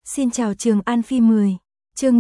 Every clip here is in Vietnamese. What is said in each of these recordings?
Xin chào Trường An Phi 10, chương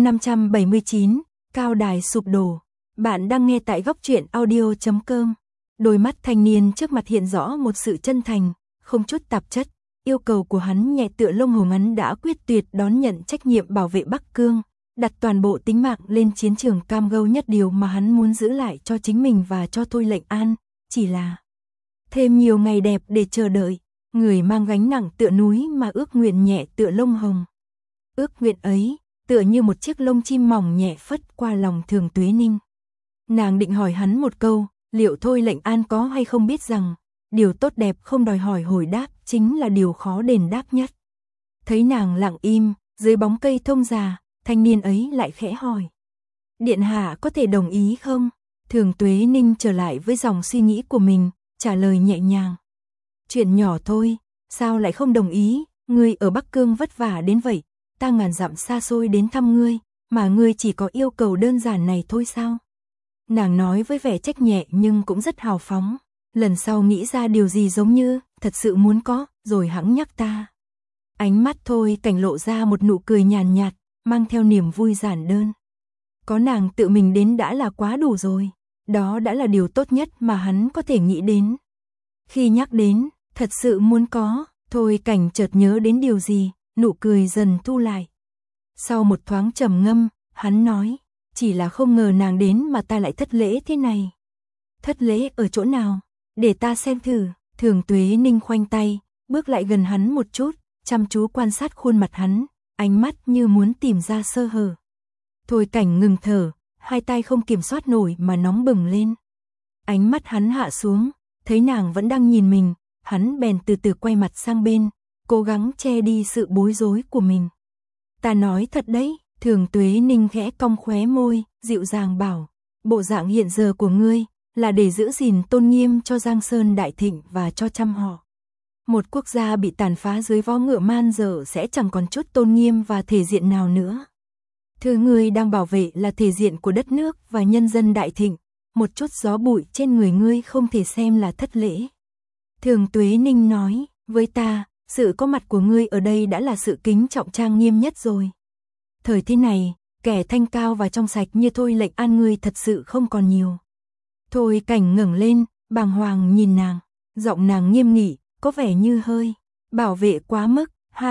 579, Cao đài sụp đổ. Bạn đang nghe tại góc truyện audio.com. Đôi mắt thanh niên trước mặt hiện rõ một sự chân thành, không chút tạp chất. Yêu cầu của hắn nhẹ tựa lông hổ ngắn đã quyết tuyệt đón nhận trách nhiệm bảo vệ Bắc Cương, đặt toàn bộ tính mạng lên chiến trường cam go nhất. Điều mà hắn muốn giữ lại cho chính mình và cho Thôi Lệnh An, chỉ là thêm nhiều ngày đẹp để chờ đợi. Người mang gánh nặng tựa núi mà ước nguyện nhẹ tựa lông hồng. Ước nguyện ấy, tựa như một chiếc lông chim mỏng nhẹ phất qua lòng Thường Tuế Ninh. Nàng định hỏi hắn một câu, liệu Thôi Lệnh An có hay không biết rằng, điều tốt đẹp không đòi hỏi hồi đáp, chính là điều khó đền đáp nhất. Thấy nàng lặng im, dưới bóng cây thông già, thanh niên ấy lại khẽ hỏi. Điện hạ có thể đồng ý không? Thường Tuế Ninh trở lại với dòng suy nghĩ của mình, trả lời nhẹ nhàng. Chuyện nhỏ thôi, sao lại không đồng ý, ngươi ở Bắc Cương vất vả đến vậy, ta ngàn dặm xa xôi đến thăm ngươi, mà ngươi chỉ có yêu cầu đơn giản này thôi sao? Nàng nói với vẻ trách nhẹ nhưng cũng rất hào phóng, lần sau nghĩ ra điều gì giống như, thật sự muốn có, rồi hẵng nhắc ta. Ánh mắt Thôi Cảnh lộ ra một nụ cười nhàn nhạt, mang theo niềm vui giản đơn. Có nàng tự mình đến đã là quá đủ rồi, đó đã là điều tốt nhất mà hắn có thể nghĩ đến. Khi nhắc đến, thật sự muốn có, Thôi Cảnh chợt nhớ đến điều gì, nụ cười dần thu lại. Sau một thoáng trầm ngâm, hắn nói, chỉ là không ngờ nàng đến mà ta lại thất lễ thế này. Thất lễ ở chỗ nào? Để ta xem thử. Thường Tuế Ninh khoanh tay, bước lại gần hắn một chút, chăm chú quan sát khuôn mặt hắn, ánh mắt như muốn tìm ra sơ hở. Thôi Cảnh ngừng thở, hai tay không kiểm soát nổi mà nóng bừng lên. Ánh mắt hắn hạ xuống, thấy nàng vẫn đang nhìn mình, hắn bèn từ từ quay mặt sang bên, cố gắng che đi sự bối rối của mình. Ta nói thật đấy, Thường Tuế Ninh khẽ cong khóe môi, dịu dàng bảo, bộ dạng hiện giờ của ngươi là để giữ gìn tôn nghiêm cho Giang Sơn đại thịnh và cho trăm họ. Một quốc gia bị tàn phá dưới vó ngựa man dợ sẽ chẳng còn chút tôn nghiêm và thể diện nào nữa. Thứ ngươi đang bảo vệ là thể diện của đất nước và nhân dân đại thịnh, một chút gió bụi trên người ngươi không thể xem là thất lễ. Thường Tuế Ninh nói, với ta, sự có mặt của ngươi ở đây đã là sự kính trọng trang nghiêm nhất rồi. Thời thế này, kẻ thanh cao và trong sạch như Thôi Lệnh An ngươi thật sự không còn nhiều. Thôi Cảnh ngẩng lên, bàng hoàng nhìn nàng, giọng nàng nghiêm nghị, có vẻ như hơi bảo vệ quá mức,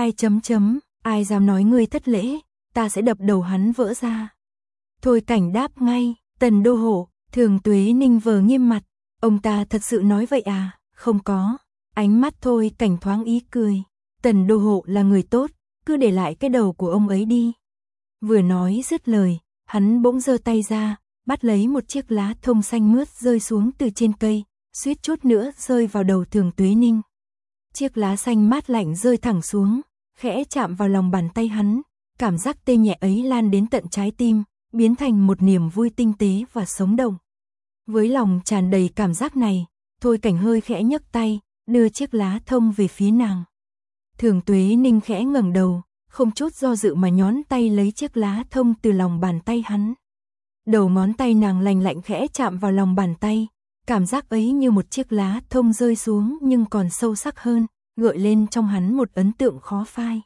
ai dám nói ngươi thất lễ, ta sẽ đập đầu hắn vỡ ra. Thôi Cảnh đáp ngay, Tần đô hộ. Thường Tuế Ninh vờ nghiêm mặt, ông ta thật sự nói vậy à? Không có. Ánh mắt Thôi Cảnh thoáng ý cười. Tần đô hộ là người tốt, cứ để lại cái đầu của ông ấy đi. Vừa nói dứt lời, hắn bỗng giơ tay ra, bắt lấy một chiếc lá thông xanh mướt rơi xuống từ trên cây, suýt chút nữa rơi vào đầu Thường Tuế Ninh. Chiếc lá xanh mát lạnh rơi thẳng xuống, khẽ chạm vào lòng bàn tay hắn, cảm giác tê nhẹ ấy lan đến tận trái tim, biến thành một niềm vui tinh tế và sống động. Với lòng tràn đầy cảm giác này, Thôi Cảnh hơi khẽ nhấc tay, đưa chiếc lá thông về phía nàng. Thường Tuế Ninh khẽ ngẩng đầu, không chút do dự mà nhón tay lấy chiếc lá thông từ lòng bàn tay hắn. Đầu ngón tay nàng lành lạnh khẽ chạm vào lòng bàn tay, cảm giác ấy như một chiếc lá thông rơi xuống nhưng còn sâu sắc hơn, gợi lên trong hắn một ấn tượng khó phai.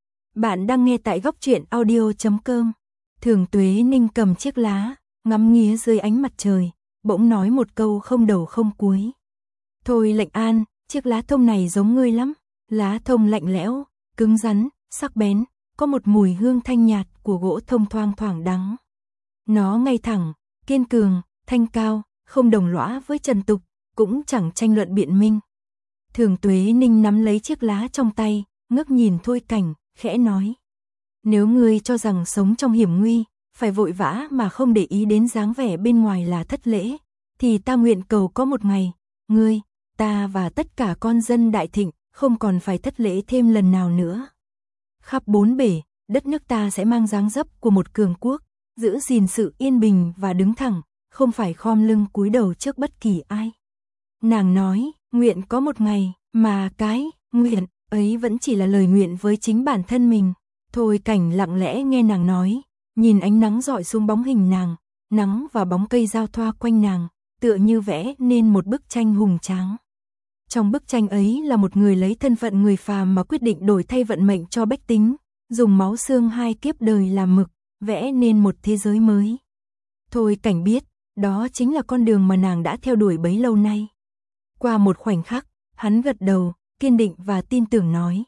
Bạn đang nghe tại góc truyện audio.com. Thường Tuế Ninh cầm chiếc lá, ngắm nghía dưới ánh mặt trời, bỗng nói một câu không đầu không cuối. Thôi Lệnh An, chiếc lá thông này giống ngươi lắm. Lá thông lạnh lẽo, cứng rắn, sắc bén, có một mùi hương thanh nhạt của gỗ thông thoang thoảng đắng. Nó ngay thẳng, kiên cường, thanh cao, không đồng lõa với trần tục, cũng chẳng tranh luận biện minh. Thường Tuế Ninh nắm lấy chiếc lá trong tay, ngước nhìn Thôi Cảnh, khẽ nói. Nếu ngươi cho rằng sống trong hiểm nguy, phải vội vã mà không để ý đến dáng vẻ bên ngoài là thất lễ, thì ta nguyện cầu có một ngày, ngươi, ta và tất cả con dân đại thịnh, không còn phải thất lễ thêm lần nào nữa. Khắp bốn bể, đất nước ta sẽ mang dáng dấp của một cường quốc, giữ gìn sự yên bình và đứng thẳng, không phải khom lưng cúi đầu trước bất kỳ ai. Nàng nói, nguyện có một ngày, mà cái nguyện ấy vẫn chỉ là lời nguyện với chính bản thân mình. Thôi Cảnh lặng lẽ nghe nàng nói, nhìn ánh nắng rọi xuống bóng hình nàng, nắng và bóng cây giao thoa quanh nàng, tựa như vẽ nên một bức tranh hùng tráng. Trong bức tranh ấy là một người lấy thân phận người phàm mà quyết định đổi thay vận mệnh cho bách tính, dùng máu xương hai kiếp đời làm mực, vẽ nên một thế giới mới. Thôi Cảnh biết, đó chính là con đường mà nàng đã theo đuổi bấy lâu nay. Qua một khoảnh khắc, hắn gật đầu, kiên định và tin tưởng nói.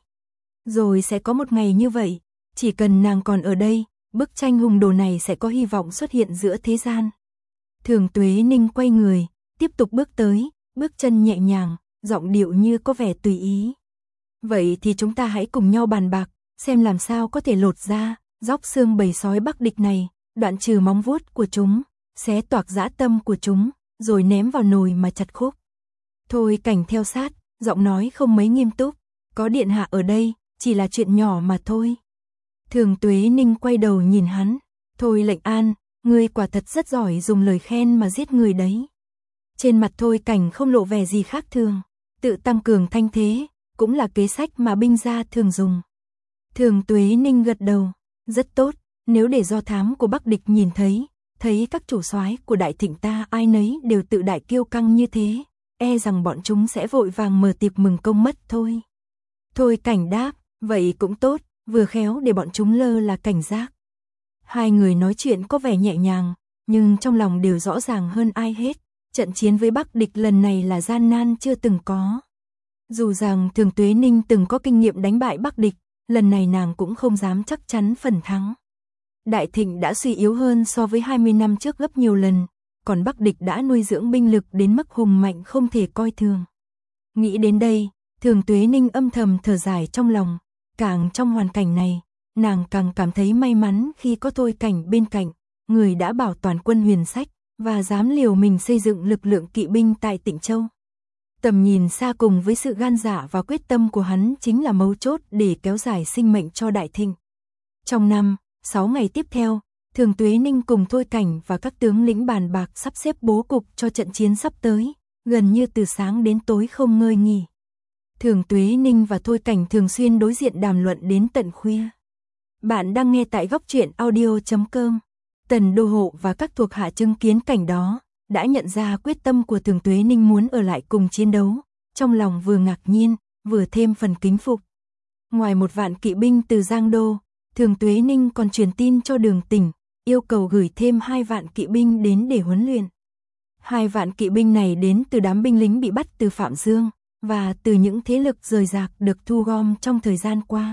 Rồi sẽ có một ngày như vậy, chỉ cần nàng còn ở đây, bức tranh hùng đồ này sẽ có hy vọng xuất hiện giữa thế gian. Thường Tuế Ninh quay người, tiếp tục bước tới, bước chân nhẹ nhàng, giọng điệu như có vẻ tùy ý. Vậy thì chúng ta hãy cùng nhau bàn bạc, xem làm sao có thể lột ra, róc xương bầy sói Bắc Địch này, đoạn trừ móng vuốt của chúng, xé toạc dã tâm của chúng, rồi ném vào nồi mà chặt khúc. Thôi Cảnh theo sát, giọng nói không mấy nghiêm túc, có điện hạ ở đây, chỉ là chuyện nhỏ mà thôi. Thường Tuế Ninh quay đầu nhìn hắn, Thôi Lệnh An, ngươi quả thật rất giỏi dùng lời khen mà giết người đấy. Trên mặt Thôi Cảnh không lộ vẻ gì khác thường, tự tăng cường thanh thế, cũng là kế sách mà binh gia thường dùng. Thường Tuế Ninh gật đầu, rất tốt, nếu để do thám của Bắc Địch nhìn thấy các chủ soái của Đại Thịnh ta ai nấy đều tự đại kiêu căng như thế, e rằng bọn chúng sẽ vội vàng mở tiệc mừng công mất thôi. Thôi Cảnh đáp, vậy cũng tốt, vừa khéo để bọn chúng lơ là cảnh giác. Hai người nói chuyện có vẻ nhẹ nhàng, nhưng trong lòng đều rõ ràng hơn ai hết, trận chiến với Bắc Địch lần này là gian nan chưa từng có. Dù rằng Thường Tuế Ninh từng có kinh nghiệm đánh bại Bắc Địch, lần này nàng cũng không dám chắc chắn phần thắng. Đại Thịnh đã suy yếu hơn so với 20 năm trước gấp nhiều lần, còn Bắc Địch đã nuôi dưỡng binh lực đến mức hùng mạnh không thể coi thường. Nghĩ đến đây, Thường Tuế Ninh âm thầm thở dài trong lòng, càng trong hoàn cảnh này, nàng càng cảm thấy may mắn khi có Thôi Cảnh bên cạnh, người đã bảo toàn quân Huyền Sách, và dám liều mình xây dựng lực lượng kỵ binh tại Tịnh Châu. Tầm nhìn xa cùng với sự gan dạ và quyết tâm của hắn chính là mấu chốt để kéo dài sinh mệnh cho Đại Thịnh. Trong 6 ngày tiếp theo, Thường Tuế Ninh cùng Thôi Cảnh và các tướng lĩnh bàn bạc sắp xếp bố cục cho trận chiến sắp tới, gần như từ sáng đến tối không ngơi nghỉ. Thường Tuế Ninh và Thôi Cảnh thường xuyên đối diện đàm luận đến tận khuya. Bạn đang nghe tại góc truyện audio.com. Tần Đô Hộ và các thuộc hạ chứng kiến cảnh đó, đã nhận ra quyết tâm của Thường Tuế Ninh muốn ở lại cùng chiến đấu, trong lòng vừa ngạc nhiên, vừa thêm phần kính phục. Ngoài 1 vạn kỵ binh từ Giang Đô, Thường Tuế Ninh còn truyền tin cho Đường Tỉnh, yêu cầu gửi thêm 2 vạn kỵ binh đến để huấn luyện. 2 vạn kỵ binh này đến từ đám binh lính bị bắt từ Phạm Dương, và từ những thế lực rời rạc được thu gom trong thời gian qua.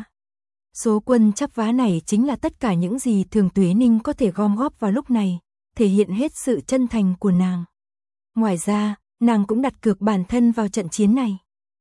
Số quân chắp vá này chính là tất cả những gì Thường Tuế Ninh có thể gom góp vào lúc này, thể hiện hết sự chân thành của nàng. Ngoài ra, nàng cũng đặt cược bản thân vào trận chiến này.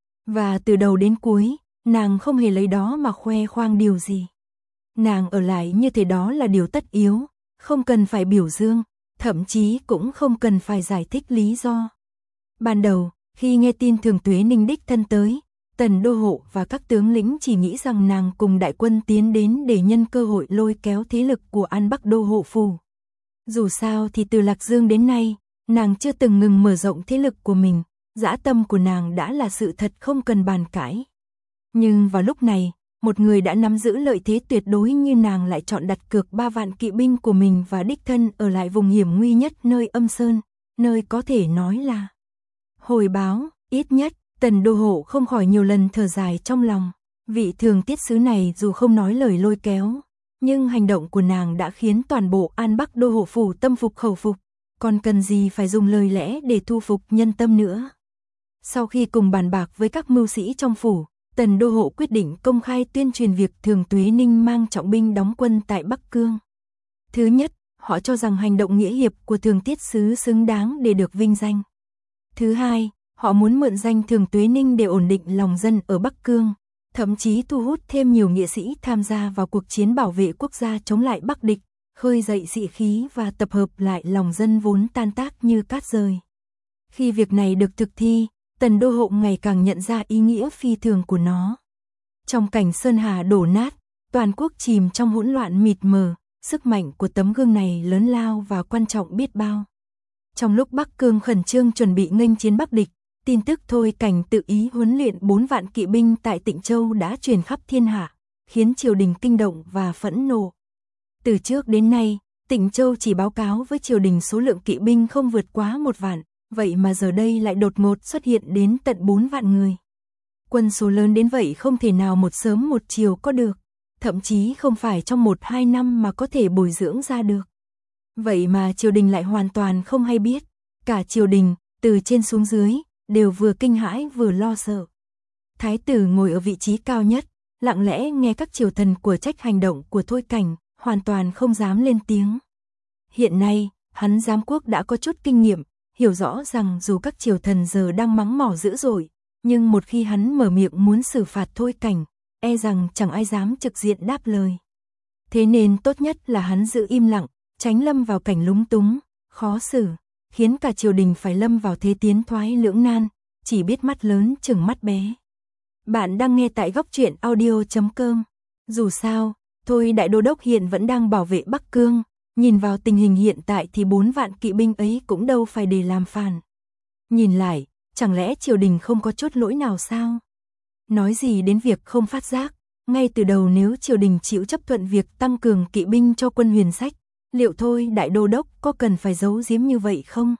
Và từ đầu đến cuối, nàng không hề lấy đó mà khoe khoang điều gì. Nàng ở lại như thế đó là điều tất yếu, không cần phải biểu dương, thậm chí cũng không cần phải giải thích lý do. Ban đầu, khi nghe tin Thường Tuế Ninh đích thân tới, Tần Đô Hộ và các tướng lĩnh chỉ nghĩ rằng nàng cùng đại quân tiến đến để nhân cơ hội lôi kéo thế lực của An Bắc Đô Hộ Phủ. Dù sao thì từ Lạc Dương đến nay, nàng chưa từng ngừng mở rộng thế lực của mình, dã tâm của nàng đã là sự thật không cần bàn cãi. Nhưng vào lúc này, một người đã nắm giữ lợi thế tuyệt đối như nàng lại chọn đặt cược 3 vạn kỵ binh của mình và đích thân ở lại vùng hiểm nguy nhất nơi Âm Sơn, nơi có thể nói là hồi báo, ít nhất, Tần Đô Hộ không khỏi nhiều lần thở dài trong lòng. Vị thường tiết sứ này dù không nói lời lôi kéo, nhưng hành động của nàng đã khiến toàn bộ An Bắc Đô Hộ Phủ tâm phục khẩu phục, còn cần gì phải dùng lời lẽ để thu phục nhân tâm nữa. Sau khi cùng bàn bạc với các mưu sĩ trong phủ, Tần Đô Hộ quyết định công khai tuyên truyền việc Thường Tuế Ninh mang trọng binh đóng quân tại Bắc Cương. Thứ nhất, họ cho rằng hành động nghĩa hiệp của thường tiết sứ xứng đáng để được vinh danh. Thứ hai, họ muốn mượn danh Thường Tuế Ninh để ổn định lòng dân ở Bắc Cương, thậm chí thu hút thêm nhiều nghĩa sĩ tham gia vào cuộc chiến bảo vệ quốc gia chống lại Bắc Địch, khơi dậy sĩ khí và tập hợp lại lòng dân vốn tan tác như cát rời. Khi việc này được thực thi, Tần Đô Hộ ngày càng nhận ra ý nghĩa phi thường của nó. Trong cảnh Sơn Hà đổ nát, toàn quốc chìm trong hỗn loạn mịt mờ, sức mạnh của tấm gương này lớn lao và quan trọng biết bao. Trong lúc Bắc Cương khẩn trương chuẩn bị nghênh chiến Bắc Địch, tin tức Thôi Cảnh tự ý huấn luyện 4 vạn kỵ binh tại Tịnh Châu đã truyền khắp thiên hạ, khiến triều đình kinh động và phẫn nộ. Từ trước đến nay, Tịnh Châu chỉ báo cáo với triều đình số lượng kỵ binh không vượt quá 1 vạn, vậy mà giờ đây lại đột ngột xuất hiện đến tận 4 vạn người. Quân số lớn đến vậy không thể nào một sớm một chiều có được. thậm chí không phải trong 1-2 năm mà có thể bồi dưỡng ra được. Vậy mà triều đình lại hoàn toàn không hay biết, cả triều đình, từ trên xuống dưới, đều vừa kinh hãi vừa lo sợ. Thái tử ngồi ở vị trí cao nhất, lặng lẽ nghe các triều thần của trách hành động của Thôi Cảnh, hoàn toàn không dám lên tiếng. Hiện nay, hắn giám quốc đã có chút kinh nghiệm, hiểu rõ rằng dù các triều thần giờ đang mắng mỏ dữ dội, nhưng một khi hắn mở miệng muốn xử phạt Thôi Cảnh, e rằng chẳng ai dám trực diện đáp lời. Thế nên tốt nhất là hắn giữ im lặng, tránh lâm vào cảnh lúng túng, khó xử, khiến cả triều đình phải lâm vào thế tiến thoái lưỡng nan, chỉ biết mắt lớn chừng mắt bé. Bạn đang nghe tại góc truyện audio.com. Dù sao, Thôi Đại Đô Đốc hiện vẫn đang bảo vệ Bắc Cương, nhìn vào tình hình hiện tại thì 4 vạn kỵ binh ấy cũng đâu phải để làm phản. Nhìn lại, chẳng lẽ triều đình không có chút lỗi nào sao? Nói gì đến việc không phát giác, ngay từ đầu nếu triều đình chịu chấp thuận việc tăng cường kỵ binh cho quân Huyền Sách, liệu Thôi Đại Đô Đốc có cần phải giấu giếm như vậy không?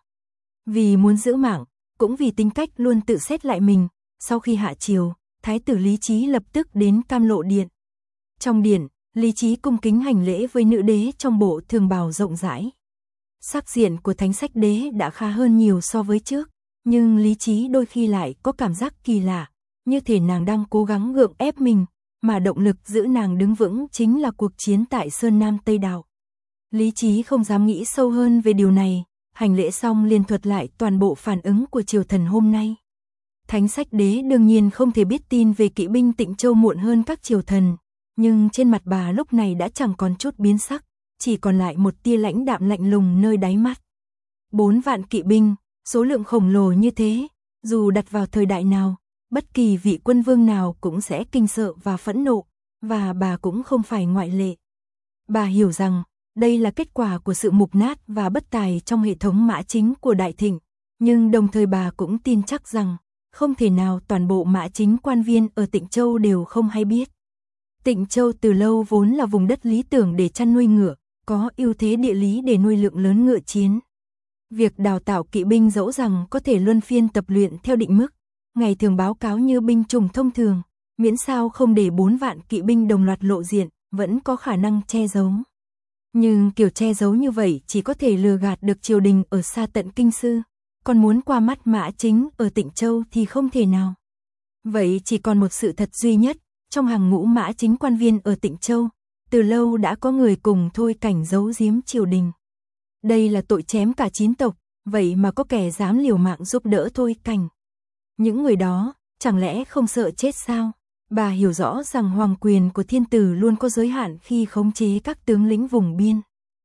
Vì muốn giữ mạng, cũng vì tính cách luôn tự xét lại mình, sau khi hạ triều, Thái tử Lý Trí lập tức đến Cam Lộ Điện. Trong điện, Lý Trí cung kính hành lễ với nữ đế trong bộ thường bào rộng rãi. Sắc diện của Thánh Sách Đế đã khá hơn nhiều so với trước, nhưng Lý Trí đôi khi lại có cảm giác kỳ lạ, như thể nàng đang cố gắng gượng ép mình, mà động lực giữ nàng đứng vững chính là cuộc chiến tại Sơn Nam Tây Đạo. Lý Trí không dám nghĩ sâu hơn về điều này, hành lễ xong liền thuật lại toàn bộ phản ứng của triều thần hôm nay. Thánh Sách Đế đương nhiên không thể biết tin về kỵ binh Tịnh Châu muộn hơn các triều thần, nhưng trên mặt bà lúc này đã chẳng còn chút biến sắc, chỉ còn lại một tia lãnh đạm lạnh lùng nơi đáy mắt. 4 vạn kỵ binh, số lượng khổng lồ như thế, dù đặt vào thời đại nào, bất kỳ vị quân vương nào cũng sẽ kinh sợ và phẫn nộ, và bà cũng không phải ngoại lệ. Bà hiểu rằng, đây là kết quả của sự mục nát và bất tài trong hệ thống mã chính của Đại Thịnh, nhưng đồng thời bà cũng tin chắc rằng, không thể nào toàn bộ mã chính quan viên ở Tịnh Châu đều không hay biết. Tịnh Châu từ lâu vốn là vùng đất lý tưởng để chăn nuôi ngựa, có ưu thế địa lý để nuôi lượng lớn ngựa chiến. Việc đào tạo kỵ binh dẫu rằng có thể luân phiên tập luyện theo định mức, ngày thường báo cáo như binh chủng thông thường, miễn sao không để 4 vạn kỵ binh đồng loạt lộ diện, vẫn có khả năng che giấu. Nhưng kiểu che giấu như vậy chỉ có thể lừa gạt được triều đình ở xa tận Kinh Sư, còn muốn qua mắt mã chính ở Tịnh Châu thì không thể nào. Vậy chỉ còn một sự thật duy nhất, trong hàng ngũ mã chính quan viên ở Tịnh Châu, từ lâu đã có người cùng Thôi Cảnh giấu giếm triều đình. Đây là tội chém cả 9 tộc, vậy mà có kẻ dám liều mạng giúp đỡ Thôi Cảnh. Những người đó, chẳng lẽ không sợ chết sao? Bà hiểu rõ rằng hoàng quyền của thiên tử luôn có giới hạn khi khống chế các tướng lĩnh vùng biên.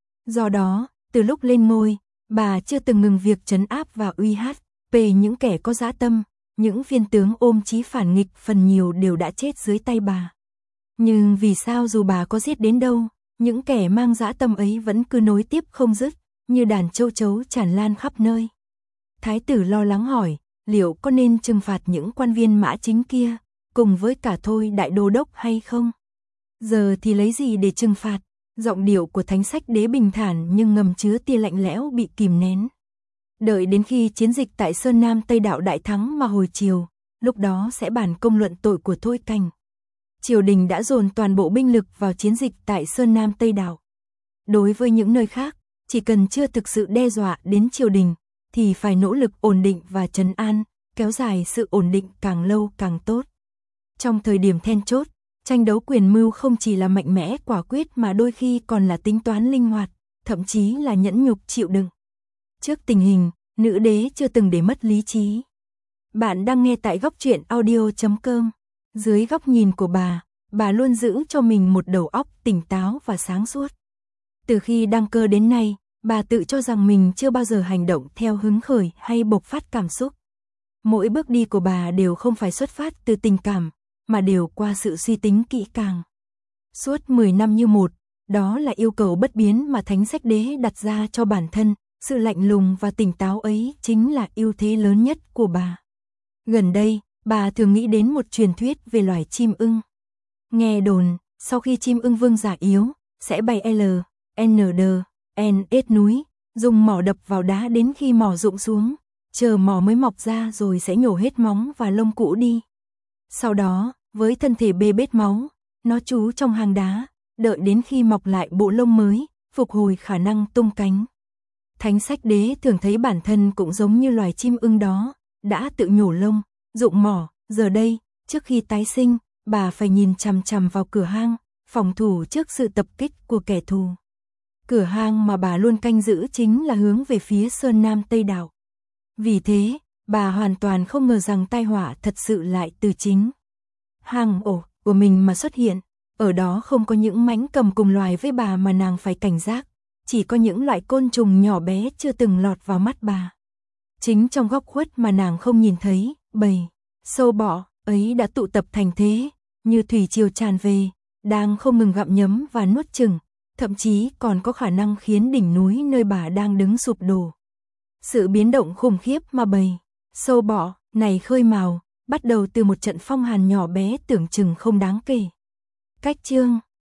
Do đó, từ lúc lên ngôi, bà chưa từng ngừng việc trấn áp và uy hiếp những kẻ có dã tâm, những viên tướng ôm chí phản nghịch phần nhiều đều đã chết dưới tay bà. Nhưng vì sao dù bà có giết đến đâu, những kẻ mang dã tâm ấy vẫn cứ nối tiếp không dứt, như đàn châu chấu tràn lan khắp nơi. Thái tử lo lắng hỏi, liệu có nên trừng phạt những quan viên mã chính kia, cùng với cả Thôi Đại Đô Đốc hay không? Giờ thì lấy gì để trừng phạt? Giọng điệu của Thánh Sách Đế bình thản nhưng ngầm chứa tia lạnh lẽo bị kìm nén. Đợi đến khi chiến dịch tại Sơn Nam Tây Đạo đại thắng mà hồi chiều, lúc đó sẽ bàn công luận tội của Thôi Cảnh. Triều đình đã dồn toàn bộ binh lực vào chiến dịch tại Sơn Nam Tây Đạo. Đối với những nơi khác, chỉ cần chưa thực sự đe dọa đến triều đình, thì phải nỗ lực ổn định và trấn an, kéo dài sự ổn định càng lâu càng tốt. Trong thời điểm then chốt, tranh đấu quyền mưu không chỉ là mạnh mẽ quả quyết mà đôi khi còn là tính toán linh hoạt, thậm chí là nhẫn nhục chịu đựng. Trước tình hình, nữ đế chưa từng để mất lý trí. Bạn đang nghe tại góc truyện audio.com. Dưới góc nhìn của bà luôn giữ cho mình một đầu óc tỉnh táo và sáng suốt. Từ khi đăng cơ đến nay, bà tự cho rằng mình chưa bao giờ hành động theo hứng khởi hay bộc phát cảm xúc. Mỗi bước đi của bà đều không phải xuất phát từ tình cảm, mà đều qua sự suy tính kỹ càng. Suốt 10 năm như một, đó là yêu cầu bất biến mà Thánh Sách Đế đặt ra cho bản thân, sự lạnh lùng và tỉnh táo ấy chính là ưu thế lớn nhất của bà. Gần đây, bà thường nghĩ đến một truyền thuyết về loài chim ưng. Nghe đồn, sau khi chim ưng vương già yếu, sẽ bay LND núi, dùng mỏ đập vào đá đến khi mỏ rụng xuống, chờ mỏ mới mọc ra rồi sẽ nhổ hết móng và lông cũ đi. Sau đó, với thân thể bê bết máu, nó trú trong hang đá, đợi đến khi mọc lại bộ lông mới, phục hồi khả năng tung cánh. Thánh Sách Đế thường thấy bản thân cũng giống như loài chim ưng đó, đã tự nhổ lông, rụng mỏ, giờ đây, trước khi tái sinh, bà phải nhìn chằm chằm vào cửa hang, phòng thủ trước sự tập kích của kẻ thù. Cửa hang mà bà luôn canh giữ chính là hướng về phía Sơn Nam Tây Đảo. Vì thế, bà hoàn toàn không ngờ rằng tai họa thật sự lại từ chính hang ổ của mình mà xuất hiện. Ở đó không có những mãnh cầm cùng loài với bà mà nàng phải cảnh giác, chỉ có những loại côn trùng nhỏ bé chưa từng lọt vào mắt bà. Chính trong góc khuất mà nàng không nhìn thấy, bầy sâu bọ ấy đã tụ tập thành thế, như thủy triều tràn về, đang không ngừng gặm nhấm và nuốt chửng, thậm chí còn có khả năng khiến đỉnh núi nơi bà đang đứng sụp đổ. Sự biến động khủng khiếp mà bầy sâu bọ này khơi mào, bắt đầu từ một trận phong hàn nhỏ bé tưởng chừng không đáng kể. Cách chương